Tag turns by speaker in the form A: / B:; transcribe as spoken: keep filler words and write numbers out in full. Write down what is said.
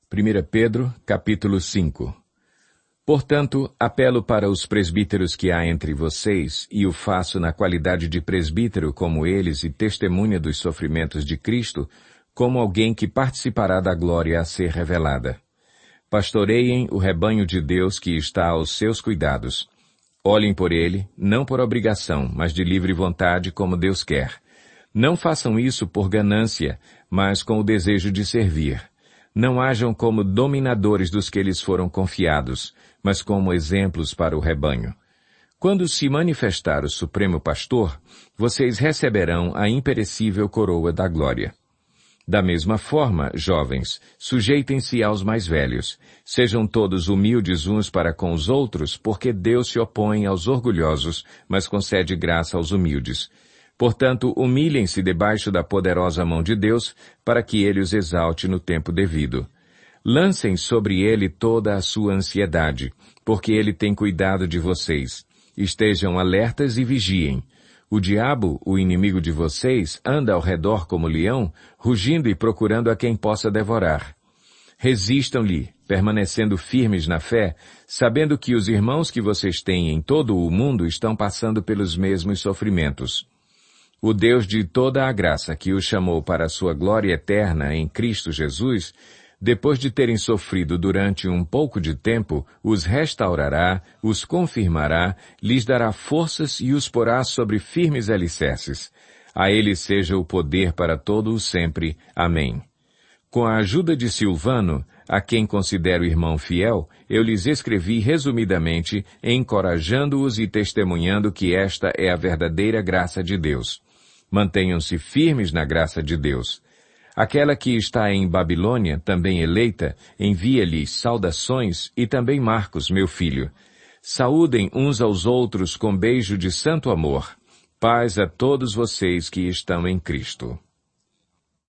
A: primeira Pedro, capítulo cinco. Portanto, apelo para os presbíteros que há entre vocês, e o faço na qualidade de presbítero como eles e testemunha dos sofrimentos de Cristo, como alguém que participará da glória a ser revelada. Pastoreiem o rebanho de Deus que está aos seus cuidados. Olhem por ele, não por obrigação, mas de livre vontade, como Deus quer. Não façam isso por ganância, mas com o desejo de servir. Não hajam como dominadores dos que lhes foram confiados, mas como exemplos para o rebanho. Quando se manifestar o Supremo Pastor, vocês receberão a imperecível coroa da glória. Da mesma forma, jovens, sujeitem-se aos mais velhos. Sejam todos humildes uns para com os outros, porque Deus se opõe aos orgulhosos, mas concede graça aos humildes. Portanto, humilhem-se debaixo da poderosa mão de Deus, para que Ele os exalte no tempo devido. Lancem sobre Ele toda a sua ansiedade, porque Ele tem cuidado de vocês. Estejam alertas e vigiem. O diabo, o inimigo de vocês, anda ao redor como leão, rugindo e procurando a quem possa devorar. Resistam-lhe, permanecendo firmes na fé, sabendo que os irmãos que vocês têm em todo o mundo estão passando pelos mesmos sofrimentos. O Deus de toda a graça que os chamou para a sua glória eterna em Cristo Jesus, depois de terem sofrido durante um pouco de tempo, os restaurará, os confirmará, lhes dará forças e os porá sobre firmes alicerces. A Ele seja o poder para todo o sempre. Amém. Com a ajuda de Silvano, a quem considero irmão fiel, eu lhes escrevi resumidamente, encorajando-os e testemunhando que esta é a verdadeira graça de Deus. Mantenham-se firmes na graça de Deus. Aquela que está em Babilônia, também eleita, envia-lhes saudações e também Marcos, meu filho. Saúdem uns aos outros com beijo de santo amor. Paz a todos vocês que estão em Cristo.